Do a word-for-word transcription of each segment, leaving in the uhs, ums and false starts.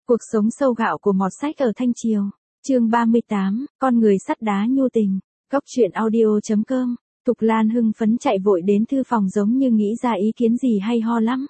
Cuộc sống sâu gạo của Mọt Sách ở Thanh Triều. Chương ba mươi tám, con người sắt đá nhu tình. Góc truyện audio chấm com. Thục Lan hưng phấn chạy vội đến thư phòng giống như nghĩ ra ý kiến gì hay ho lắm.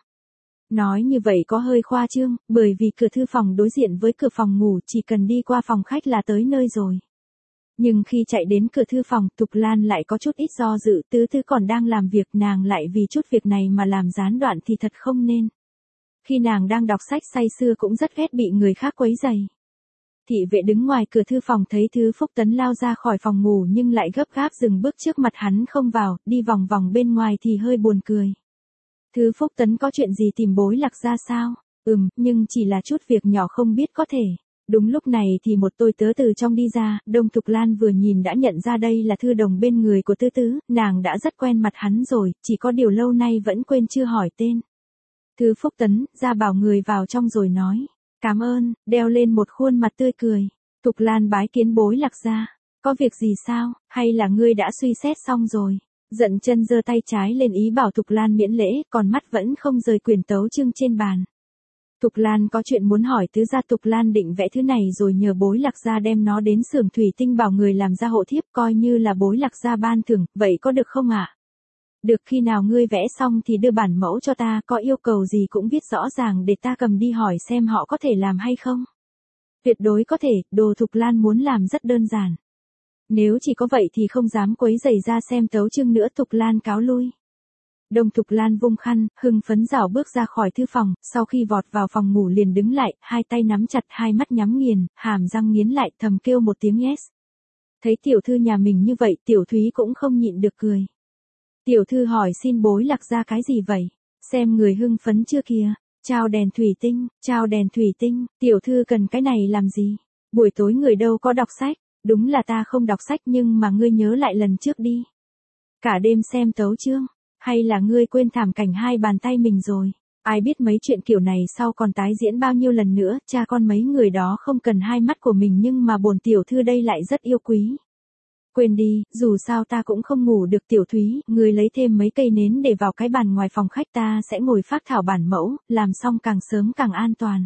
Nói như vậy có hơi khoa trương, bởi vì cửa thư phòng đối diện với cửa phòng ngủ, chỉ cần đi qua phòng khách là tới nơi rồi. Nhưng khi chạy đến cửa thư phòng, Thục Lan lại có chút ít do dự, tứ tứ còn đang làm việc, nàng lại vì chút việc này mà làm gián đoạn thì thật không nên. Khi nàng đang đọc sách say sưa cũng rất ghét bị người khác quấy rầy. Thị vệ đứng ngoài cửa thư phòng thấy Thứ Phúc Tấn lao ra khỏi phòng ngủ nhưng lại gấp gáp dừng bước trước mặt hắn không vào, đi vòng vòng bên ngoài thì hơi buồn cười. Thứ Phúc Tấn có chuyện gì tìm Bối Lạc ra sao? Ừm, nhưng chỉ là chút việc nhỏ không biết có thể. Đúng lúc này thì một tôi tớ từ trong đi ra, Đông Thục Lan vừa nhìn đã nhận ra đây là thư đồng bên người của Tứ Tứ, nàng đã rất quen mặt hắn rồi, chỉ có điều lâu nay vẫn quên chưa hỏi tên. Thứ Phúc Tấn ra bảo người vào trong rồi nói, cảm ơn, đeo lên một khuôn mặt tươi cười. Thục Lan bái kiến Bối Lạc ra, có việc gì sao, hay là ngươi đã suy xét xong rồi? Giận chân giơ tay trái lên ý bảo Thục Lan miễn lễ, còn mắt vẫn không rời quyển tấu chương trên bàn. Thục Lan có chuyện muốn hỏi tứ gia. Thục Lan định vẽ thứ này rồi nhờ Bối Lạc gia đem nó đến xưởng thủy tinh bảo người làm ra hộ thiếp, coi như là Bối Lạc gia ban thưởng, vậy có được không ạ? À? Được, khi nào ngươi vẽ xong thì đưa bản mẫu cho ta, có yêu cầu gì cũng viết rõ ràng để ta cầm đi hỏi xem họ có thể làm hay không. Tuyệt đối có thể, đồ Thục Lan muốn làm rất đơn giản. Nếu chỉ có vậy thì không dám quấy rầy ra xem tấu chương nữa. Thục Lan cáo lui. Đông Thục Lan vung khăn, hưng phấn rảo bước ra khỏi thư phòng, sau khi vọt vào phòng ngủ liền đứng lại, hai tay nắm chặt, hai mắt nhắm nghiền, hàm răng nghiến lại, thầm kêu một tiếng yes. Thấy tiểu thư nhà mình như vậy, Tiểu Thúy cũng không nhịn được cười. Tiểu thư hỏi xin Bối Lạc ra cái gì vậy? Xem người hưng phấn chưa kìa, trao đèn thủy tinh, trao đèn thủy tinh, tiểu thư cần cái này làm gì? Buổi tối người đâu có đọc sách, đúng là ta không đọc sách nhưng mà ngươi nhớ lại lần trước đi. Cả đêm xem tấu chương, hay là ngươi quên thảm cảnh hai bàn tay mình rồi? Ai biết mấy chuyện kiểu này sau còn tái diễn bao nhiêu lần nữa, cha con mấy người đó không cần hai mắt của mình nhưng mà bổn tiểu thư đây lại rất yêu quý. Quên đi, dù sao ta cũng không ngủ được. Tiểu Thúy, ngươi lấy thêm mấy cây nến để vào cái bàn ngoài phòng khách, ta sẽ ngồi phác thảo bản mẫu, làm xong càng sớm càng an toàn.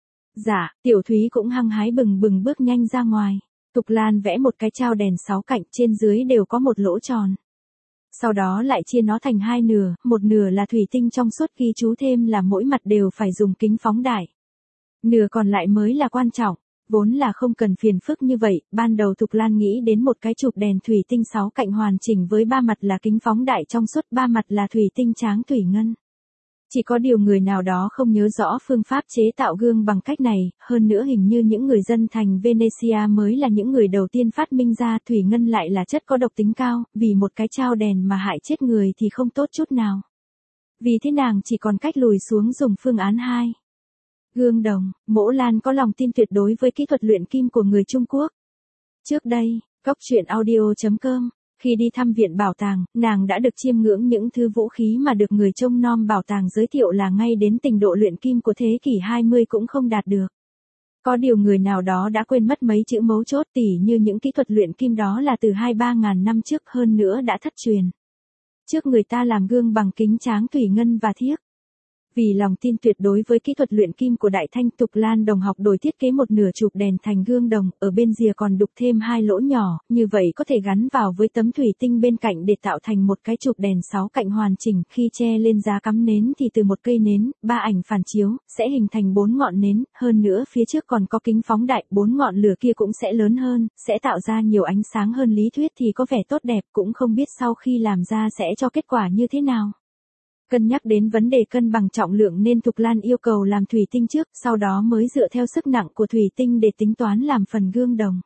Dạ, Tiểu Thúy cũng hăng hái bừng bừng bước nhanh ra ngoài. Thục Lan vẽ một cái trao đèn sáu cạnh, trên dưới đều có một lỗ tròn. Sau đó lại chia nó thành hai nửa, một nửa là thủy tinh trong suốt, ghi chú thêm là mỗi mặt đều phải dùng kính phóng đại. Nửa còn lại mới là quan trọng. Vốn là không cần phiền phức như vậy, ban đầu Thục Lan nghĩ đến một cái chụp đèn thủy tinh sáu cạnh hoàn chỉnh với ba mặt là kính phóng đại trong suốt, ba mặt là thủy tinh tráng thủy ngân. Chỉ có điều người nào đó không nhớ rõ phương pháp chế tạo gương bằng cách này, hơn nữa hình như những người dân thành Venecia mới là những người đầu tiên phát minh ra. Thủy ngân lại là chất có độc tính cao, vì một cái trao đèn mà hại chết người thì không tốt chút nào. Vì thế nàng chỉ còn cách lùi xuống dùng phương án hai. Gương đồng. Mỗ Lan có lòng tin tuyệt đối với kỹ thuật luyện kim của người Trung Quốc. Trước đây, góc truyện audio chấm com, khi đi thăm viện bảo tàng, nàng đã được chiêm ngưỡng những thứ vũ khí mà được người trông nom bảo tàng giới thiệu là ngay đến trình độ luyện kim của thế kỷ hai mươi cũng không đạt được. Có điều người nào đó đã quên mất mấy chữ mấu chốt, tỉ như những kỹ thuật luyện kim đó là từ hai ba ngàn năm trước, hơn nữa đã thất truyền. Trước người ta làm gương bằng kính tráng thủy ngân và thiếc. Vì lòng tin tuyệt đối với kỹ thuật luyện kim của Đại Thanh, Thục Lan đồng học đổi thiết kế một nửa chụp đèn thành gương đồng, ở bên rìa còn đục thêm hai lỗ nhỏ, như vậy có thể gắn vào với tấm thủy tinh bên cạnh để tạo thành một cái chụp đèn sáu cạnh hoàn chỉnh. Khi che lên giá cắm nến thì từ một cây nến, ba ảnh phản chiếu, sẽ hình thành bốn ngọn nến, hơn nữa phía trước còn có kính phóng đại, bốn ngọn lửa kia cũng sẽ lớn hơn, sẽ tạo ra nhiều ánh sáng hơn. Lý thuyết thì có vẻ tốt đẹp, cũng không biết sau khi làm ra sẽ cho kết quả như thế nào. Cân nhắc đến vấn đề cân bằng trọng lượng nên Thục Lan yêu cầu làm thủy tinh trước, sau đó mới dựa theo sức nặng của thủy tinh để tính toán làm phần gương đồng.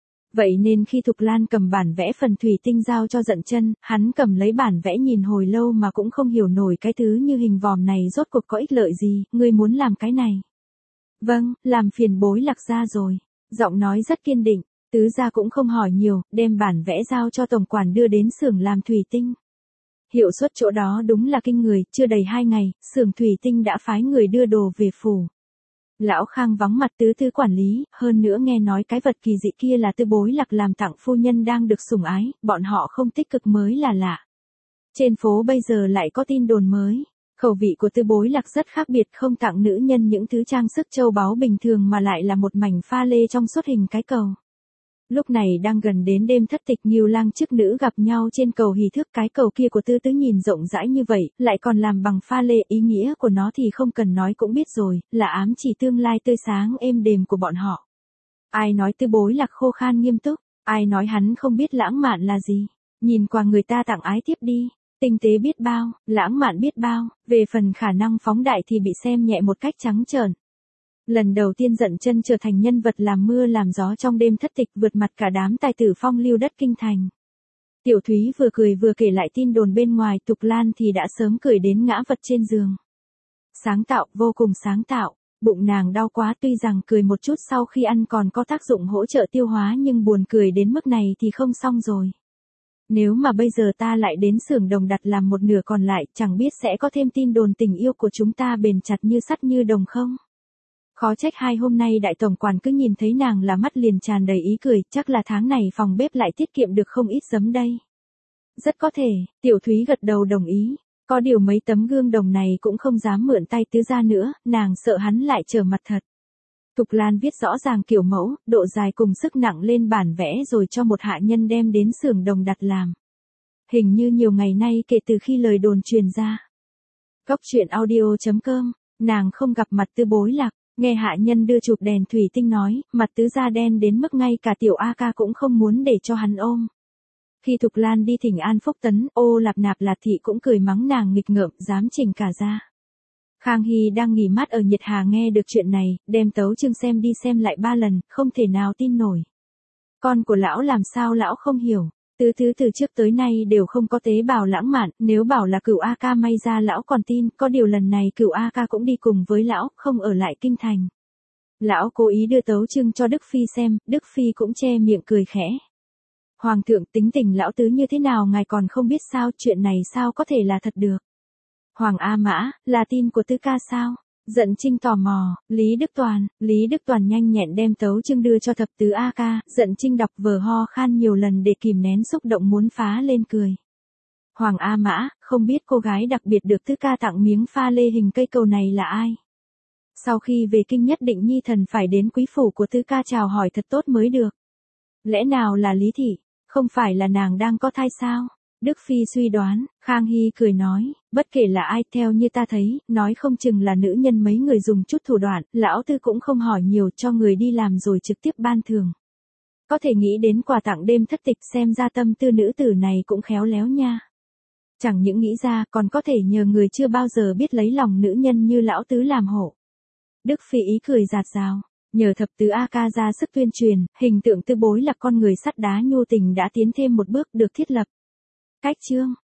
Vậy nên khi Thục Lan cầm bản vẽ phần thủy tinh giao cho Dận Chân, hắn cầm lấy bản vẽ nhìn hồi lâu mà cũng không hiểu nổi cái thứ như hình vòm này rốt cuộc có ích lợi gì. Ngươi muốn làm cái này? Vâng, làm phiền Bối Lạc gia rồi. Giọng nói rất kiên định, tứ gia cũng không hỏi nhiều, đem bản vẽ giao cho tổng quản đưa đến xưởng làm thủy tinh. Hiệu suất chỗ đó đúng là kinh người, chưa đầy hai ngày, xưởng thủy tinh đã phái người đưa đồ về phủ. Lão Khang vắng mặt Tứ Tư quản lý, hơn nữa nghe nói cái vật kỳ dị kia là Tư Bối Lạc làm tặng phu nhân đang được sủng ái, bọn họ không tích cực mới là lạ. Trên phố bây giờ lại có tin đồn mới. Khẩu vị của Tư Bối Lạc rất khác biệt, không tặng nữ nhân những thứ trang sức châu báu bình thường mà lại là một mảnh pha lê trong suốt hình cái cầu. Lúc này đang gần đến đêm thất tịch, Ngưu Lang chức nữ gặp nhau trên cầu hỷ thức, cái cầu kia của Tư Tứ nhìn rộng rãi như vậy, lại còn làm bằng pha lê, ý nghĩa của nó thì không cần nói cũng biết rồi, là ám chỉ tương lai tươi sáng êm đềm của bọn họ. Ai nói Tư Bối Lạc khô khan nghiêm túc, ai nói hắn không biết lãng mạn là gì, nhìn qua người ta tặng ái tiếp đi, tinh tế biết bao, lãng mạn biết bao, về phần khả năng phóng đại thì bị xem nhẹ một cách trắng trợn. Lần đầu tiên dậm chân trở thành nhân vật làm mưa làm gió trong đêm thất tịch, vượt mặt cả đám tài tử phong lưu đất kinh thành. Tiểu Thúy vừa cười vừa kể lại tin đồn bên ngoài, Tục Lan thì đã sớm cười đến ngã vật trên giường. Sáng tạo, vô cùng sáng tạo, bụng nàng đau quá, tuy rằng cười một chút sau khi ăn còn có tác dụng hỗ trợ tiêu hóa, nhưng buồn cười đến mức này thì không xong rồi. Nếu mà bây giờ ta lại đến xưởng đồng đặt làm một nửa còn lại, chẳng biết sẽ có thêm tin đồn tình yêu của chúng ta bền chặt như sắt như đồng không? Khó trách hai hôm nay đại tổng quản cứ nhìn thấy nàng là mắt liền tràn đầy ý cười, chắc là tháng này phòng bếp lại tiết kiệm được không ít giấm đây. Rất có thể, Tiểu Thúy gật đầu đồng ý, có điều mấy tấm gương đồng này cũng không dám mượn tay Tứ gia nữa, nàng sợ hắn lại trở mặt thật. Tục Lan viết rõ ràng kiểu mẫu, độ dài cùng sức nặng lên bản vẽ rồi cho một hạ nhân đem đến xưởng đồng đặt làm. Hình như nhiều ngày nay kể từ khi lời đồn truyền ra. Góc truyện audio chấm com, nàng không gặp mặt Tư Bối Lạc. Nghe hạ nhân đưa chụp đèn thủy tinh nói, mặt Tứ gia đen đến mức ngay cả tiểu A ca cũng không muốn để cho hắn ôm. Khi Thục Lan đi thỉnh an Phúc Tấn, Ô Lạp Nạp Lạt Thị cũng cười mắng nàng nghịch ngợm, dám chỉnh cả ra. Khang Hy đang nghỉ mát ở Nhiệt Hà nghe được chuyện này, đem tấu chương xem đi xem lại ba lần, không thể nào tin nổi. Con của lão làm sao lão không hiểu. Tứ Thứ từ trước tới nay đều không có tế bào lãng mạn, nếu bảo là Cửu A ca may ra lão còn tin, có điều lần này Cửu A ca cũng đi cùng với lão, không ở lại kinh thành. Lão cố ý đưa tấu chương cho Đức Phi xem, Đức Phi cũng che miệng cười khẽ. Hoàng thượng, tính tình lão tứ như thế nào ngài còn không biết sao, chuyện này sao có thể là thật được. Hoàng A Mã, là tin của Tứ ca sao? Dận Trinh tò mò, Lý Đức Toàn, Lý Đức Toàn nhanh nhẹn đem tấu chương đưa cho thập tứ A ca, Dận Trinh đọc vờ ho khan nhiều lần để kìm nén xúc động muốn phá lên cười. Hoàng A Mã, không biết cô gái đặc biệt được Tứ ca tặng miếng pha lê hình cây cầu này là ai? Sau khi về kinh nhất định nhi thần phải đến quý phủ của Tứ ca chào hỏi thật tốt mới được. Lẽ nào là Lý Thị, không phải là nàng đang có thai sao? Đức Phi suy đoán, Khang Hy cười nói, bất kể là ai, theo như ta thấy, nói không chừng là nữ nhân mấy người dùng chút thủ đoạn, lão Tư cũng không hỏi nhiều, cho người đi làm rồi trực tiếp ban thưởng. Có thể nghĩ đến quà tặng đêm thất tịch, xem ra tâm tư nữ tử này cũng khéo léo nha. Chẳng những nghĩ ra, còn có thể nhờ người chưa bao giờ biết lấy lòng nữ nhân như lão Tứ làm hộ. Đức Phi ý cười giạt rào, nhờ thập tứ A ca ra sức tuyên truyền, hình tượng Tư Bối là con người sắt đá nhu tình đã tiến thêm một bước được thiết lập. Cách chương